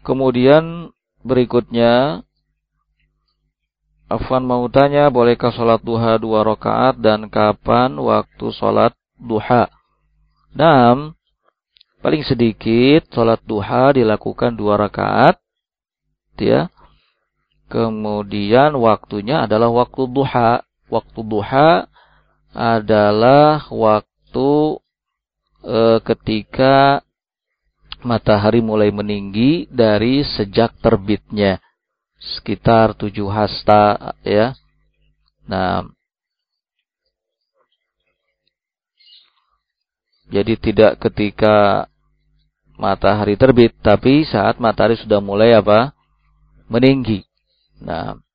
Kemudian berikutnya, Afwan mau tanya, bolehkah sholat duha 2 rakaat dan kapan waktu sholat duha? Nah, paling sedikit sholat duha dilakukan 2 rakaat, ya. Kemudian waktunya adalah waktu duha. Waktu duha adalah waktu ketika matahari mulai meninggi dari sejak terbitnya. Sekitar 7 hasta, ya. Nah, jadi tidak ketika matahari terbit, tapi saat matahari sudah mulai meninggi. Nah,